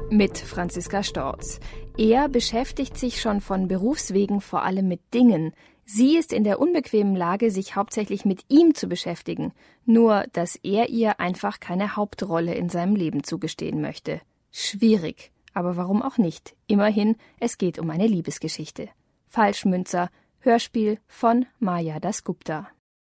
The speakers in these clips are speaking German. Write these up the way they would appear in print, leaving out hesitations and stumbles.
Mit Franziska Storz. Er beschäftigt sich schon von Berufswegen vor allem mit Dingen. Sie ist in der unbequemen Lage, sich hauptsächlich mit ihm zu beschäftigen. Nur, dass er ihr einfach keine Hauptrolle in seinem Leben zugestehen möchte. Schwierig. Aber warum auch nicht? Immerhin, es geht um eine Liebesgeschichte. Falschmünzer, Hörspiel von Maya Dasgupta.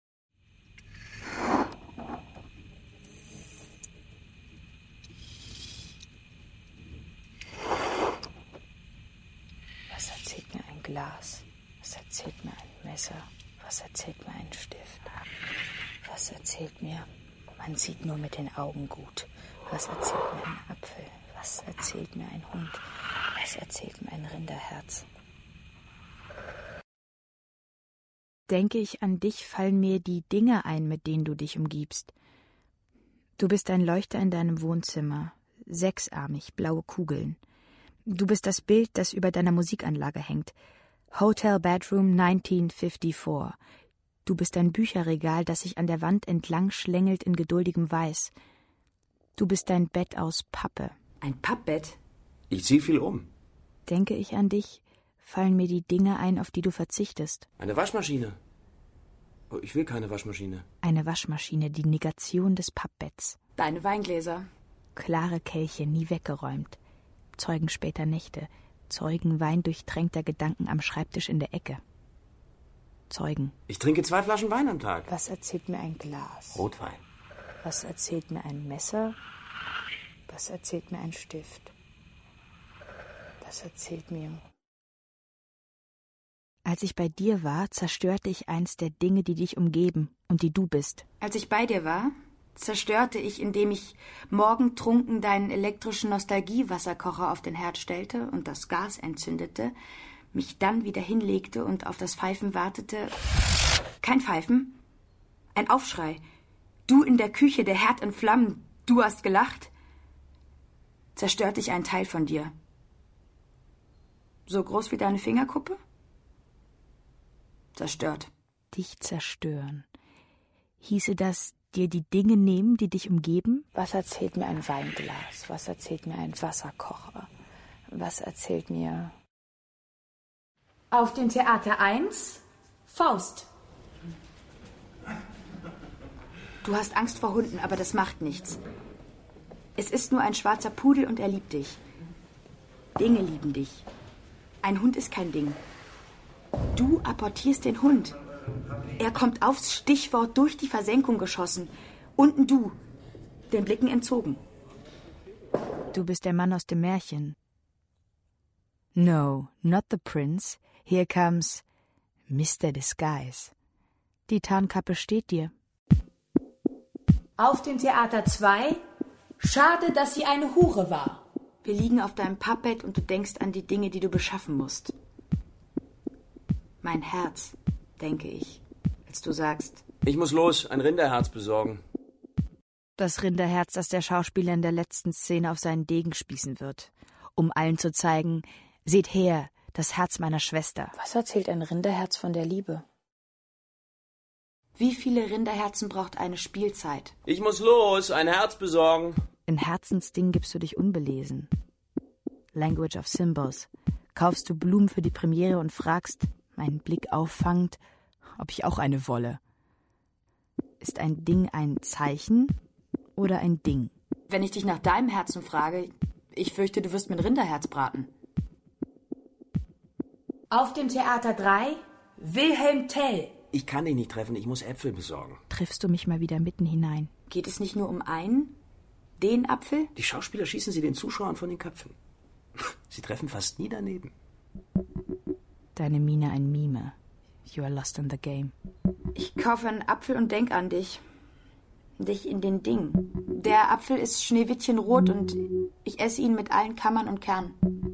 Was erzählt mir ein Glas? Was erzählt mir ein Messer? Was erzählt mir ein Stift? Was erzählt mir, man sieht nur mit den Augen gut? Was erzählt mir ein Apfel? Was erzählt mir ein Hund? Was erzählt mir ein Rinderherz? Denke ich an dich, fallen mir die Dinge ein, mit denen du dich umgibst. Du bist ein Leuchter in deinem Wohnzimmer, sechsarmig, blaue Kugeln. Du bist das Bild, das über deiner Musikanlage hängt. Hotel Bedroom 1954. Du bist ein Bücherregal, das sich an der Wand entlang schlängelt in geduldigem Weiß. Du bist dein Bett aus Pappe. Ein Pappbett? Ich zieh viel um. Denke ich an dich, fallen mir die Dinge ein, auf die du verzichtest. Eine Waschmaschine. Oh, ich will keine Waschmaschine. Eine Waschmaschine, die Negation des Pappbetts. Deine Weingläser. Klare Kelche, nie weggeräumt. Zeugen später Nächte. Zeugen weindurchtränkter Gedanken am Schreibtisch in der Ecke. Zeugen. Ich trinke 2 Flaschen Wein am Tag. Was erzählt mir ein Glas? Rotwein. Was erzählt mir ein Messer? Was erzählt mir ein Stift? Was erzählt mir... Als ich bei dir war, zerstörte ich eins der Dinge, die dich umgeben und die du bist. Als ich bei dir war, zerstörte ich, indem ich morgentrunken deinen elektrischen Nostalgiewasserkocher auf den Herd stellte und das Gas entzündete, mich dann wieder hinlegte und auf das Pfeifen wartete. Kein Pfeifen, ein Aufschrei. Du in der Küche, der Herd in Flammen, du hast gelacht. Zerstörte ich einen Teil von dir. So groß wie deine Fingerkuppe? Zerstört. Dich zerstören. Hieße das, dir die Dinge nehmen, die dich umgeben? Was erzählt mir ein Weinglas? Was erzählt mir ein Wasserkocher? Was erzählt mir... Auf dem Theater 1, Faust. Du hast Angst vor Hunden, aber das macht nichts. Es ist nur ein schwarzer Pudel und er liebt dich. Dinge lieben dich. Ein Hund ist kein Ding. Du apportierst den Hund. Er kommt aufs Stichwort durch die Versenkung geschossen. Unten du, den Blicken entzogen. Du bist der Mann aus dem Märchen. No, not the prince. Here comes Mr. Disguise. Die Tarnkappe steht dir. Auf dem Theater 2, schade, dass sie eine Hure war. Wir liegen auf deinem Pappbett und du denkst an die Dinge, die du beschaffen musst. Mein Herz, denke ich, als du sagst... Ich muss los, ein Rinderherz besorgen. Das Rinderherz, das der Schauspieler in der letzten Szene auf seinen Degen spießen wird, um allen zu zeigen, seht her, das Herz meiner Schwester. Was erzählt ein Rinderherz von der Liebe? Wie viele Rinderherzen braucht eine Spielzeit? Ich muss los, ein Herz besorgen. In Herzensdingen gibst du dich unbelesen. Language of Symbols. Kaufst du Blumen für die Premiere und fragst, meinen Blick auffangend, ob ich auch eine wolle. Ist ein Ding ein Zeichen oder ein Ding? Wenn ich dich nach deinem Herzen frage, ich fürchte, du wirst mir ein Rinderherz braten. Auf dem Theater 3, Wilhelm Tell. Ich kann dich nicht treffen, ich muss Äpfel besorgen. Triffst du mich mal wieder mitten hinein? Geht es nicht nur um einen? Den Apfel? Die Schauspieler schießen sie den Zuschauern von den Köpfen. Sie treffen fast nie daneben. Deine Miene ein Mime. You are lost in the game. Ich kaufe einen Apfel und denk an dich. Dich in den Ding. Der Apfel ist schneewittchenrot und ich esse ihn mit allen Kammern und Kernen.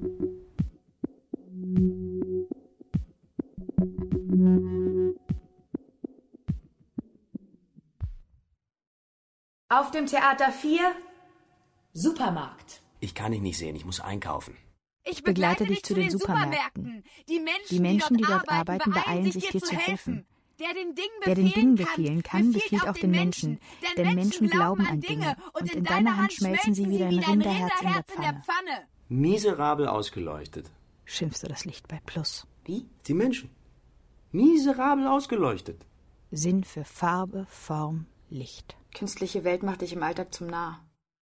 Auf dem Theater 4, Supermarkt. Ich kann dich nicht sehen, ich muss einkaufen. Ich begleite dich zu den Supermärkten. Die Menschen, die dort arbeiten, beeilen sich, dir zu helfen. Der den Dingen befehlen kann, befiehlt auch den Menschen. Denn Menschen glauben an Dinge. Und in deiner Hand schmelzen sie wie ein Rinderherz in der Pfanne. Miserabel ausgeleuchtet. Schimpfst du das Licht bei Plus? Wie? Die Menschen. Miserabel ausgeleuchtet. Sinn für Farbe, Form, Licht. Künstliche Welt macht dich im Alltag zum Narr.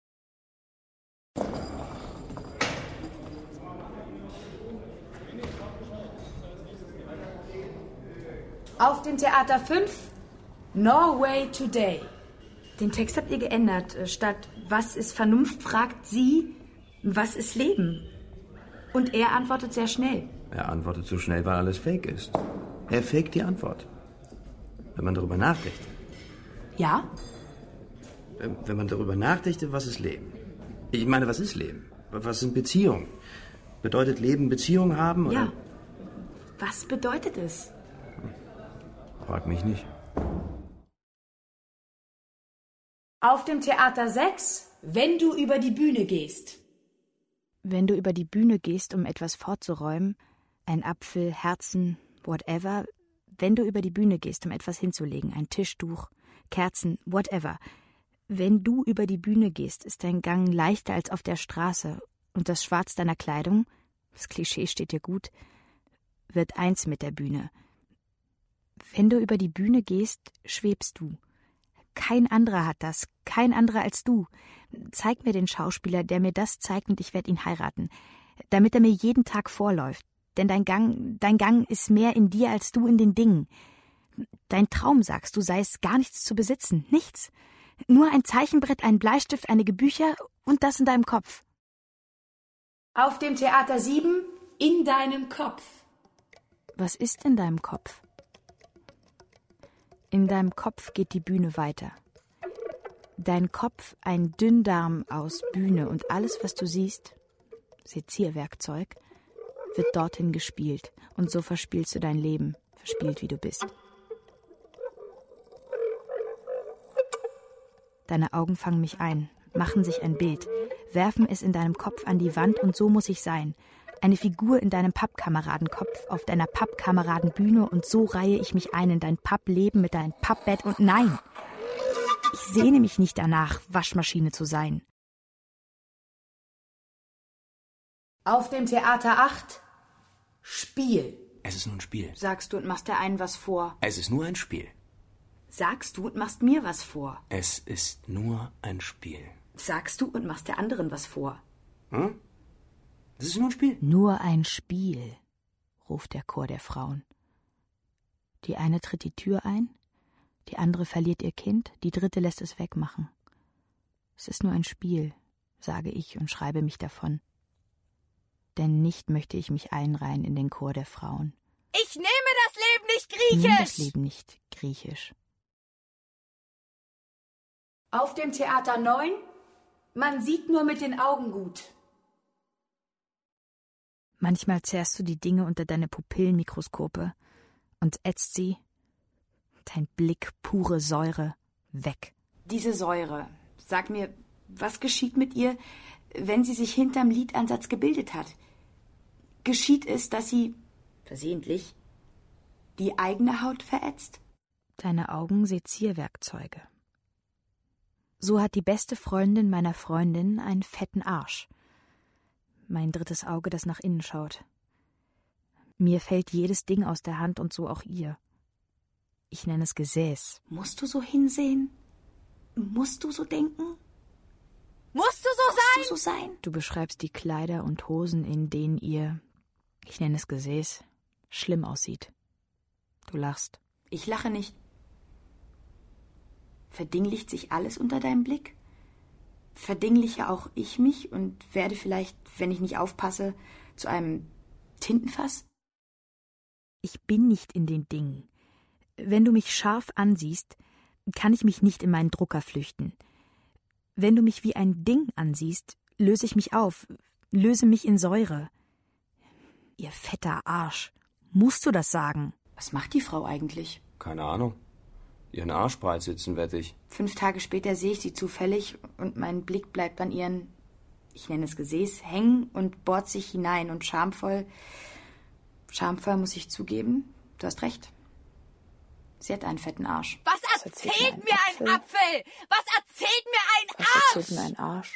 Auf dem Theater 5, Norway Today. Den Text habt ihr geändert. Statt was ist Vernunft, fragt sie, was ist Leben? Und er antwortet sehr schnell. Er antwortet so schnell, weil alles fake ist. Er faked die Antwort. Wenn man darüber nachdenkt. Ja? Wenn man darüber nachdenkt, was ist Leben? Ich meine, was ist Leben? Was sind Beziehungen? Bedeutet Leben Beziehung haben? Oder? Ja. Was bedeutet es? Frag mich nicht. Auf dem Theater 6, wenn du über die Bühne gehst. Wenn du über die Bühne gehst, um etwas fortzuräumen, ein Apfel, Herzen, whatever, wenn du über die Bühne gehst, um etwas hinzulegen, ein Tischtuch, Kerzen, whatever, wenn du über die Bühne gehst, ist dein Gang leichter als auf der Straße und das Schwarz deiner Kleidung, das Klischee steht dir gut, wird eins mit der Bühne. Wenn du über die Bühne gehst, schwebst du. Kein anderer hat das, kein anderer als du. Zeig mir den Schauspieler, der mir das zeigt, und ich werde ihn heiraten, damit er mir jeden Tag vorläuft. Denn dein Gang ist mehr in dir als du in den Dingen. Dein Traum, sagst du, sei es gar nichts zu besitzen, nichts. Nur ein Zeichenbrett, ein Bleistift, einige Bücher und das in deinem Kopf. Auf dem Theater 7, in deinem Kopf. Was ist in deinem Kopf? In deinem Kopf geht die Bühne weiter. Dein Kopf ein Dünndarm aus Bühne und alles, was du siehst, Sezierwerkzeug, wird dorthin gespielt. Und so verspielst du dein Leben, verspielt wie du bist. Deine Augen fangen mich ein, machen sich ein Bild, werfen es in deinem Kopf an die Wand und so muss ich sein. Eine Figur in deinem Pappkameradenkopf, auf deiner Pappkameradenbühne und so reihe ich mich ein in dein Pappleben mit deinem Pappbett und nein, ich sehne mich nicht danach, Waschmaschine zu sein. Auf dem Theater 8, Spiel. Es ist nur ein Spiel. Sagst du und machst der einen was vor. Es ist nur ein Spiel. Sagst du und machst mir was vor. Es ist nur ein Spiel. Sagst du und machst der anderen was vor. Hm? Das ist nur ein Spiel. Nur ein Spiel, ruft der Chor der Frauen. Die eine tritt die Tür ein, die andere verliert ihr Kind, die dritte lässt es wegmachen. Es ist nur ein Spiel, sage ich und schreibe mich davon. Denn nicht möchte ich mich einreihen in den Chor der Frauen. Ich nehme das Leben nicht griechisch. Nimm das Leben nicht griechisch. Auf dem Theater 9, man sieht nur mit den Augen gut. Manchmal zerrst du die Dinge unter deine Pupillenmikroskope und ätzt sie, dein Blick pure Säure, weg. Diese Säure, sag mir, was geschieht mit ihr, wenn sie sich hinterm Lidansatz gebildet hat? Geschieht es, dass sie, versehentlich, die eigene Haut verätzt? Deine Augen Sezierwerkzeuge. So hat die beste Freundin meiner Freundin einen fetten Arsch. Mein drittes Auge, das nach innen schaut. Mir fällt jedes Ding aus der Hand und so auch ihr. Ich nenne es Gesäß. Musst du so hinsehen? Musst du so denken? Musst du so sein? Du beschreibst die Kleider und Hosen, in denen ihr, ich nenne es Gesäß, schlimm aussieht. Du lachst. Ich lache nicht. Verdinglicht sich alles unter deinem Blick? Verdingliche auch ich mich und werde vielleicht, wenn ich nicht aufpasse, zu einem Tintenfass? Ich bin nicht in den Dingen. Wenn du mich scharf ansiehst, kann ich mich nicht in meinen Drucker flüchten. Wenn du mich wie ein Ding ansiehst, löse ich mich auf, löse mich in Säure. Ihr fetter Arsch, musst du das sagen? Was macht die Frau eigentlich? Keine Ahnung. Ihren Arsch breit sitzen, wette ich. 5 Tage später sehe ich sie zufällig und mein Blick bleibt an ihren, ich nenne es Gesäß, hängen und bohrt sich hinein und schamvoll muss ich zugeben, du hast recht. Sie hat einen fetten Arsch. Was erzählt mir ein Apfel? Was erzählt mir ein Arsch? Was erzählt mir ein Arsch?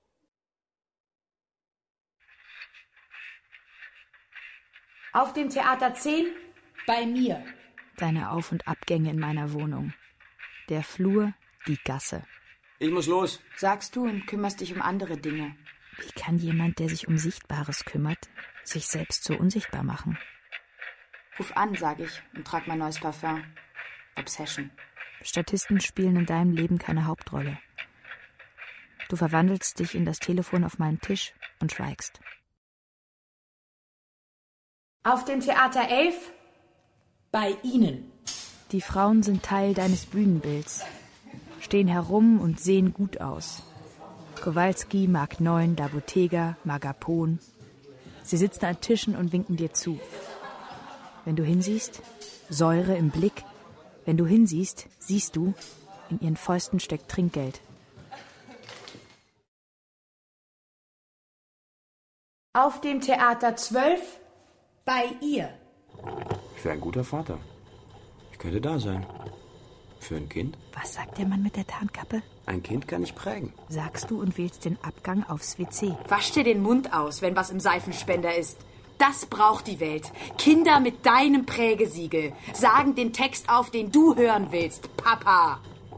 Auf dem Theater 10 bei mir. Deine Auf- und Abgänge in meiner Wohnung. Der Flur, die Gasse. Ich muss los. Sagst du und kümmerst dich um andere Dinge. Wie kann jemand, der sich um Sichtbares kümmert, sich selbst so unsichtbar machen? Ruf an, sag ich, und trag mein neues Parfum. Obsession. Statisten spielen in deinem Leben keine Hauptrolle. Du verwandelst dich in das Telefon auf meinem Tisch und schweigst. Auf dem Theater 11 bei Ihnen. Die Frauen sind Teil deines Bühnenbilds, stehen herum und sehen gut aus. Kowalski, Mark 9, La Bottega, Magapon. Sie sitzen an Tischen und winken dir zu. Wenn du hinsiehst, Säure im Blick. Wenn du hinsiehst, siehst du, in ihren Fäusten steckt Trinkgeld. Auf dem Theater 12 bei ihr. Ich wäre ein guter Vater. Ich könnte da sein. Für ein Kind? Was sagt der Mann mit der Tarnkappe? Ein Kind kann ich prägen. Sagst du und wählst den Abgang aufs WC. Wasch dir den Mund aus, wenn was im Seifenspender ist. Das braucht die Welt. Kinder mit deinem Prägesiegel sagen den Text auf, den du hören willst, Papa.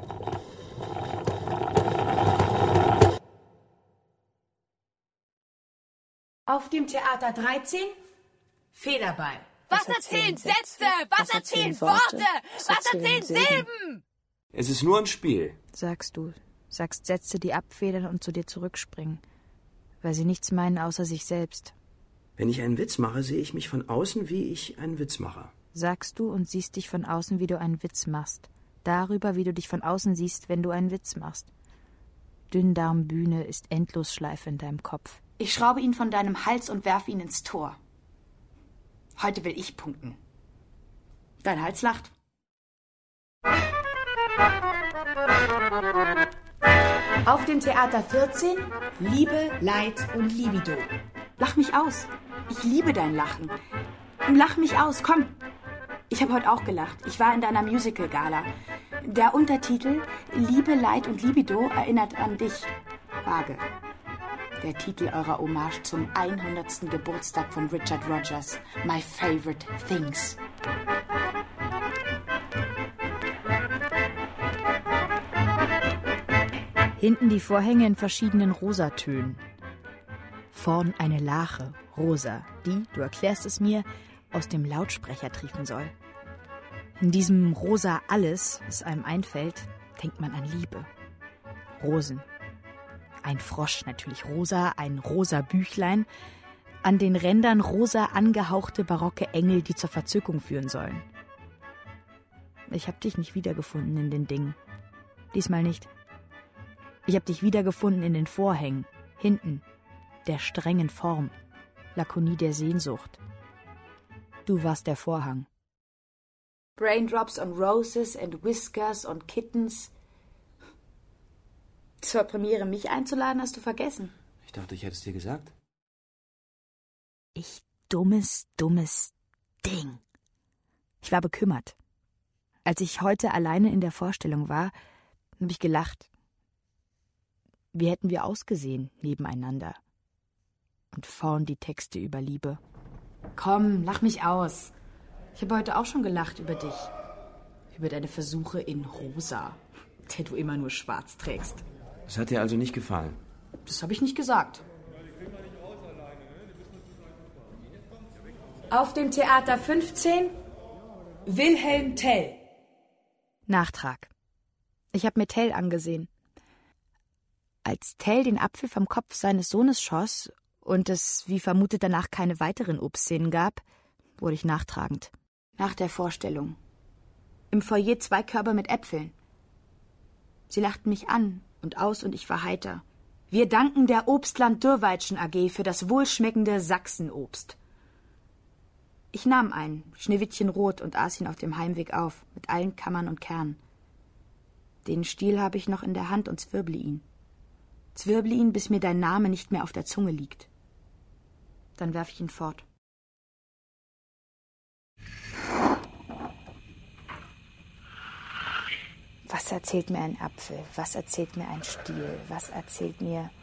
Auf dem Theater 13 Federball. Was erzählen Sätze? Was erzählen Worte? Was erzählen Silben? Es ist nur ein Spiel. Sagst du. Sagst Sätze, die abfedern und zu dir zurückspringen. Weil sie nichts meinen außer sich selbst. Wenn ich einen Witz mache, sehe ich mich von außen, wie ich einen Witz mache. Sagst du und siehst dich von außen, wie du einen Witz machst. Darüber, wie du dich von außen siehst, wenn du einen Witz machst. Dünndarmbühne ist Endlosschleife in deinem Kopf. Ich schraube ihn von deinem Hals und werfe ihn ins Tor. Heute will ich punkten. Dein Hals lacht. Auf dem Theater 14 Liebe, Leid und Libido. Lach mich aus. Ich liebe dein Lachen. Lach mich aus, komm. Ich habe heute auch gelacht. Ich war in deiner Musical-Gala. Der Untertitel Liebe, Leid und Libido erinnert an dich. Vage. Der Titel eurer Hommage zum 100. Geburtstag von Richard Rogers. My Favorite Things. Hinten die Vorhänge in verschiedenen Rosatönen. Vorn eine Lache, rosa, die, du erklärst es mir, aus dem Lautsprecher triefen soll. In diesem rosa Alles, was einem einfällt, denkt man an Liebe. Rosen. Ein Frosch, natürlich rosa, ein rosa Büchlein. An den Rändern rosa angehauchte barocke Engel, die zur Verzückung führen sollen. Ich hab dich nicht wiedergefunden in den Dingen. Diesmal nicht. Ich hab dich wiedergefunden in den Vorhängen, hinten, der strengen Form, Lakonie der Sehnsucht. Du warst der Vorhang. Braindrops on Roses and Whiskers on Kittens. Zur Premiere mich einzuladen, hast du vergessen. Ich dachte, ich hätte es dir gesagt. Ich dummes Ding. Ich war bekümmert. Als ich heute alleine in der Vorstellung war, habe ich gelacht. Wie hätten wir ausgesehen nebeneinander? Und vorn die Texte über Liebe. Komm, lach mich aus. Ich habe heute auch schon gelacht über dich. Über deine Versuche in Rosa, der du immer nur schwarz trägst. Das hat dir also nicht gefallen? Das habe ich nicht gesagt. Auf dem Theater 15 Wilhelm Tell. Nachtrag. Ich habe mir Tell angesehen. Als Tell den Apfel vom Kopf seines Sohnes schoss und es, wie vermutet, danach keine weiteren Obstszenen gab, wurde ich nachtragend. Nach der Vorstellung. Im Foyer 2 Körbe mit Äpfeln. Sie lachten mich an und aus und ich war heiter. Wir danken der Obstland Dürrweitschen AG für das wohlschmeckende Sachsenobst. Ich nahm einen, Schneewittchen rot, und aß ihn auf dem Heimweg auf, mit allen Kammern und Kernen. Den Stiel habe ich noch in der Hand und zwirble ihn. Zwirble ihn, bis mir dein Name nicht mehr auf der Zunge liegt. Dann werfe ich ihn fort. Was erzählt mir ein Apfel? Was erzählt mir ein Stiel? Was erzählst du mir?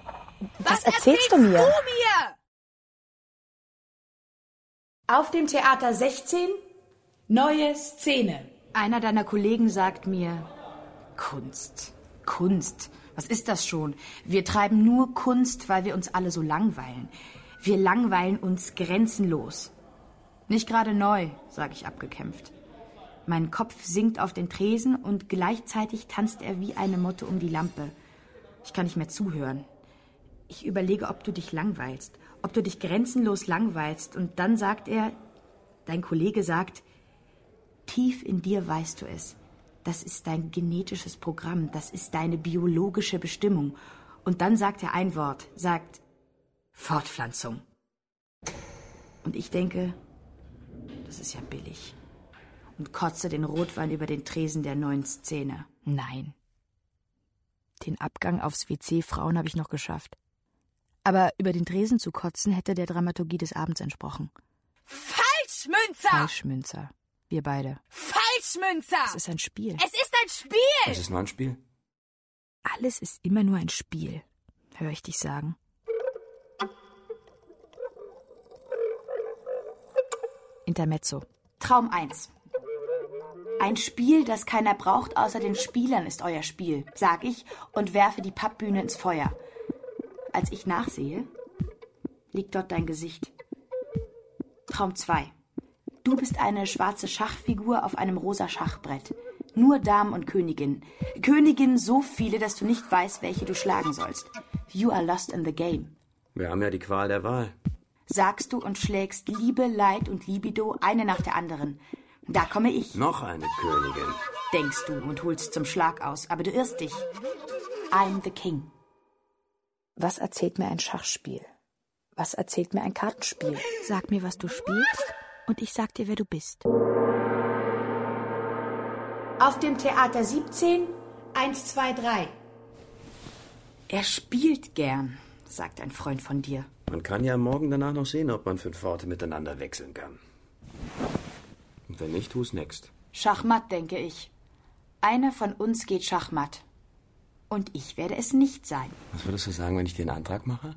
Auf dem Theater 16, neue Szene. Einer deiner Kollegen sagt mir, Kunst. Kunst. Was ist das schon? Wir treiben nur Kunst, weil wir uns alle so langweilen. Wir langweilen uns grenzenlos. Nicht gerade neu, sage ich abgekämpft. Mein Kopf sinkt auf den Tresen und gleichzeitig tanzt er wie eine Motte um die Lampe. Ich kann nicht mehr zuhören. Ich überlege, ob du dich langweilst, ob du dich grenzenlos langweilst. Und dann sagt er, dein Kollege sagt, tief in dir weißt du es. Das ist dein genetisches Programm, das ist deine biologische Bestimmung. Und dann sagt er ein Wort, sagt Fortpflanzung. Und ich denke, das ist ja billig. Und kotze den Rotwein über den Tresen der neuen Szene. Nein. Den Abgang aufs WC Frauen habe ich noch geschafft. Aber über den Tresen zu kotzen, hätte der Dramaturgie des Abends entsprochen. Falschmünzer! Falschmünzer. Wir beide. Falschmünzer! Es ist ein Spiel. Es ist ein Spiel! Es ist nur ein Spiel. Alles ist immer nur ein Spiel, höre ich dich sagen. Intermezzo. Traum 1. Ein Spiel, das keiner braucht, außer den Spielern, ist euer Spiel, sag ich und werfe die Pappbühne ins Feuer. Als ich nachsehe, liegt dort dein Gesicht. Traum 2. Du bist eine schwarze Schachfigur auf einem rosa Schachbrett. Nur Damen und Königinnen. Königinnen so viele, dass du nicht weißt, welche du schlagen sollst. You are lost in the game. Wir haben ja die Qual der Wahl. Sagst du und schlägst Liebe, Leid und Libido eine nach der anderen. Da komme ich. Noch eine Königin. Denkst du und holst zum Schlag aus, aber du irrst dich. I'm the king. Was erzählt mir ein Schachspiel? Was erzählt mir ein Kartenspiel? Sag mir, was du spielst, und ich sag dir, wer du bist. Auf dem Theater 17, 1, 2, 3. Er spielt gern, sagt ein Freund von dir. Man kann ja morgen danach noch sehen, ob man 5 Worte miteinander wechseln kann. Und wenn nicht, tu's next. Schachmatt, denke ich. Einer von uns geht Schachmatt. Und ich werde es nicht sein. Was würdest du sagen, wenn ich dir einen Antrag mache?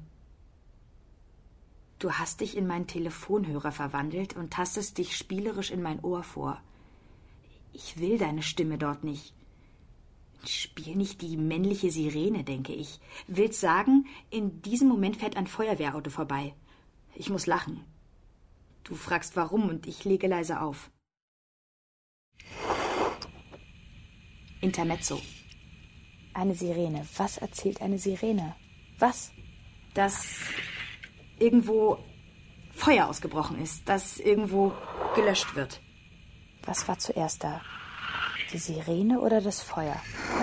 Du hast dich in meinen Telefonhörer verwandelt und tastest dich spielerisch in mein Ohr vor. Ich will deine Stimme dort nicht. Spiel nicht die männliche Sirene, denke ich. Willst sagen, in diesem Moment fährt ein Feuerwehrauto vorbei. Ich muss lachen. Du fragst warum und ich lege leise auf. Intermezzo. Eine Sirene. Was erzählt eine Sirene? Was? Dass irgendwo Feuer ausgebrochen ist, dass irgendwo gelöscht wird. Was war zuerst da? Die Sirene oder das Feuer?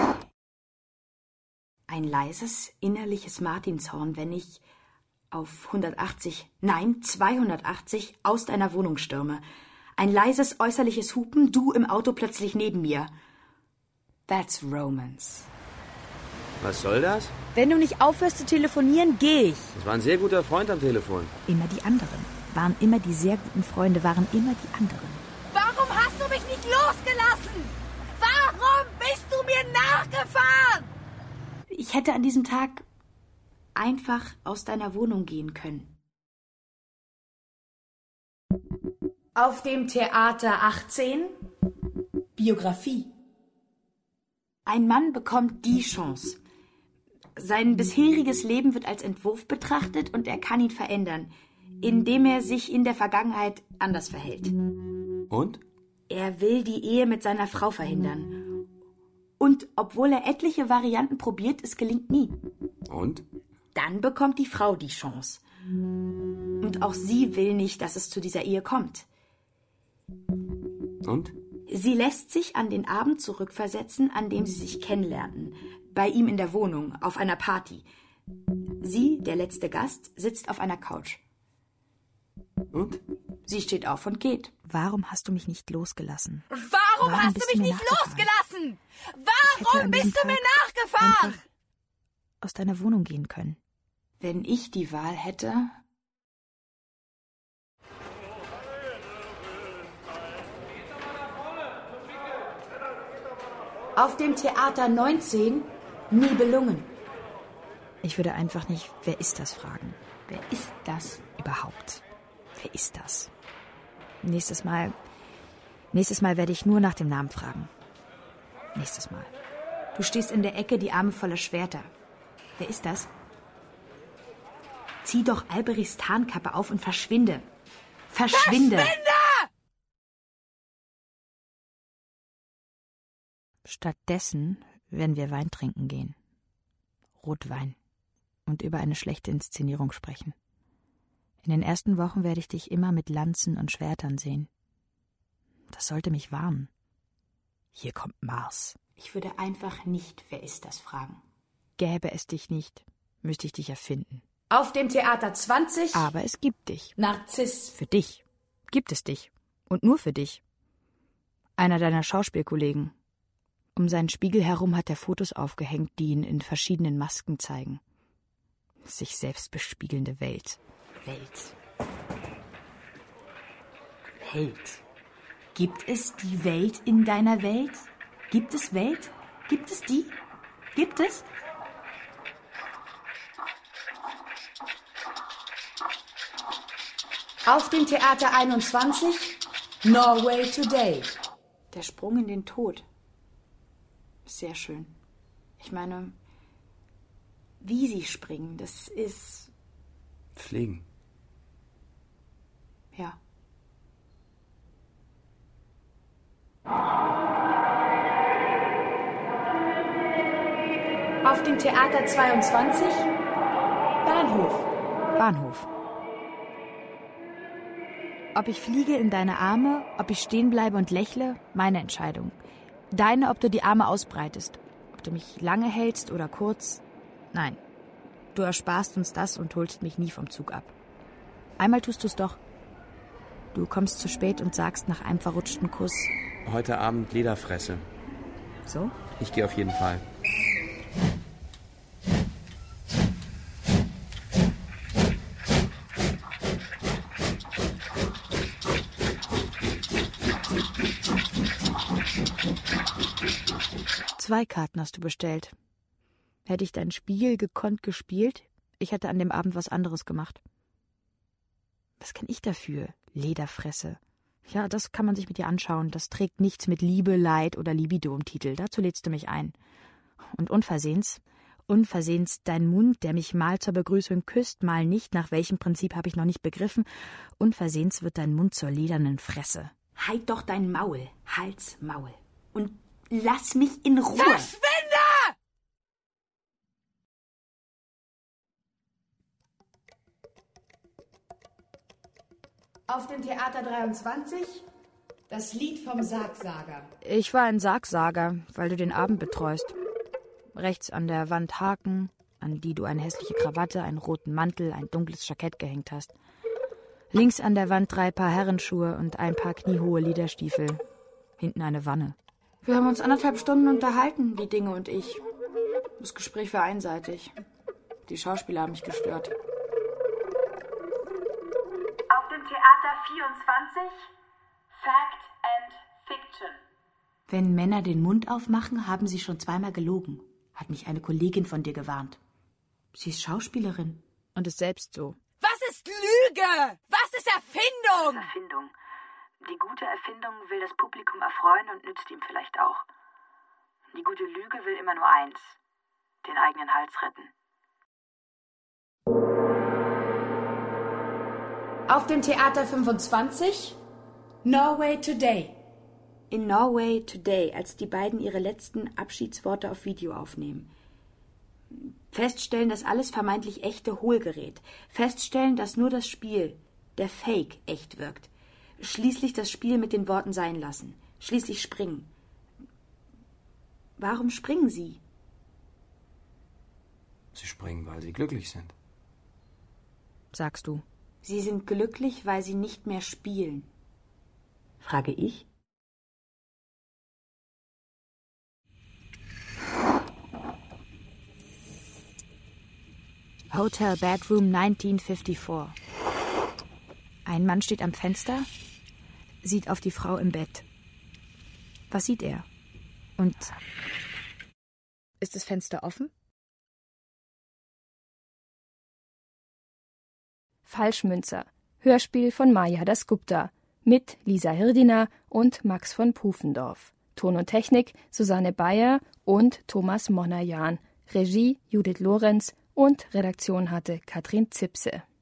Ein leises, innerliches Martinshorn, wenn ich auf 180, nein, 280 aus deiner Wohnung stürme. Ein leises, äußerliches Hupen, du im Auto plötzlich neben mir. That's romance. Was soll das? Wenn du nicht aufhörst zu telefonieren, geh ich. Das war ein sehr guter Freund am Telefon. Immer die anderen. Waren immer die sehr guten Freunde, waren immer die anderen. Warum hast du mich nicht losgelassen? Warum bist du mir nachgefahren? Ich hätte an diesem Tag einfach aus deiner Wohnung gehen können. Auf dem Theater 18, Biografie. Ein Mann bekommt die Chance. Sein bisheriges Leben wird als Entwurf betrachtet und er kann ihn verändern, indem er sich in der Vergangenheit anders verhält. Und? Er will die Ehe mit seiner Frau verhindern. Und obwohl er etliche Varianten probiert, es gelingt nie. Und? Dann bekommt die Frau die Chance. Und auch sie will nicht, dass es zu dieser Ehe kommt. Und? Sie lässt sich an den Abend zurückversetzen, an dem sie sich kennenlernten. Bei ihm in der Wohnung, auf einer Party. Sie, der letzte Gast, sitzt auf einer Couch. Und? Sie steht auf und geht. Warum hast du mich nicht losgelassen? Warum hast du mich nicht losgelassen? Warum bist du mir nachgefahren? Einfach aus deiner Wohnung gehen können. Wenn ich die Wahl hätte... Auf dem Theater 19 Nibelungen. Ich würde einfach nicht, wer ist das, fragen. Wer ist das? Überhaupt. Wer ist das? Nächstes Mal werde ich nur nach dem Namen fragen. Nächstes Mal. Du stehst in der Ecke, die Arme voller Schwerter. Wer ist das? Zieh doch Alberichs Tarnkappe auf und verschwinde. Verschwinde! Stattdessen werden wir Wein trinken gehen. Rotwein. Und über eine schlechte Inszenierung sprechen. In den ersten Wochen werde ich dich immer mit Lanzen und Schwertern sehen. Das sollte mich warnen. Hier kommt Mars. Ich würde einfach nicht, wer ist das, fragen. Gäbe es dich nicht, müsste ich dich erfinden. Auf dem Theater 20 Aber es gibt dich. Narziss. Für dich. Gibt es dich. Und nur für dich. Einer deiner Schauspielkollegen. Um seinen Spiegel herum hat er Fotos aufgehängt, die ihn in verschiedenen Masken zeigen. Sich selbst bespiegelnde Welt. Welt. Gibt es die Welt in deiner Welt? Gibt es Welt? Gibt es die? Gibt es? Auf dem Theater 21 Norway Today. Der Sprung in den Tod. Sehr schön. Ich meine, wie sie springen, das ist... Fliegen. Ja. Auf dem Theater 22 Bahnhof. Ob ich fliege in deine Arme, ob ich stehen bleibe und lächle, meine Entscheidung. Deine, ob du die Arme ausbreitest. Ob du mich lange hältst oder kurz. Nein. Du ersparst uns das und holst mich nie vom Zug ab. Einmal tust du's doch. Du kommst zu spät und sagst nach einem verrutschten Kuss: Heute Abend Lederfresse. So? Ich gehe auf jeden Fall. Zwei Karten hast du bestellt. Hätte ich deinen Spiegel gekonnt gespielt, ich hätte an dem Abend was anderes gemacht. Was kann ich dafür? Lederfresse. Ja, das kann man sich mit dir anschauen. Das trägt nichts mit Liebe, Leid oder Libido im Titel. Dazu lädst du mich ein. Und unversehens dein Mund, der mich mal zur Begrüßung küsst, mal nicht, nach welchem Prinzip habe ich noch nicht begriffen, unversehens wird dein Mund zur ledernen Fresse. Halt doch dein Maul, Hals, Maul. Und lass mich in Ruhe. Verschwinde! Auf dem Theater 23 das Lied vom Sargsager. Ich war ein Sargsager, weil du den Abend betreust. Rechts an der Wand Haken, an die du eine hässliche Krawatte, einen roten Mantel, ein dunkles Jackett gehängt hast. Links an der Wand 3 Paar Herrenschuhe und ein paar kniehohe Lederstiefel. Hinten eine Wanne. Wir haben uns 1,5 Stunden unterhalten, die Dinge und ich. Das Gespräch war einseitig. Die Schauspieler haben mich gestört. Auf dem Theater 24 Fact and Fiction. Wenn Männer den Mund aufmachen, haben sie schon zweimal gelogen, hat mich eine Kollegin von dir gewarnt. Sie ist Schauspielerin. Und ist selbst so. Was ist Lüge? Was ist Erfindung? Erfindung. Die gute Erfindung will das Publikum erfreuen und nützt ihm vielleicht auch. Die gute Lüge will immer nur eins: den eigenen Hals retten. Auf dem Theater 25 Norway Today. In Norway Today, als die beiden ihre letzten Abschiedsworte auf Video aufnehmen. Feststellen, dass alles vermeintlich echte Hohlgerät. Feststellen, dass nur das Spiel, der Fake, echt wirkt. Schließlich das Spiel mit den Worten sein lassen. Schließlich springen. Warum springen sie? Sie springen, weil sie glücklich sind. Sagst du. Sie sind glücklich, weil sie nicht mehr spielen. Frage ich. Hotel Bedroom 1954. Ein Mann steht am Fenster, sieht auf die Frau im Bett. Was sieht er? Und ist das Fenster offen? Falschmünzer. Hörspiel von Maja Dasgupta mit Lisa Hirdiner und Max von Pufendorf. Ton und Technik Susanne Bayer und Thomas Monajan. Regie Judith Lorenz und Redaktion hatte Katrin Zipse.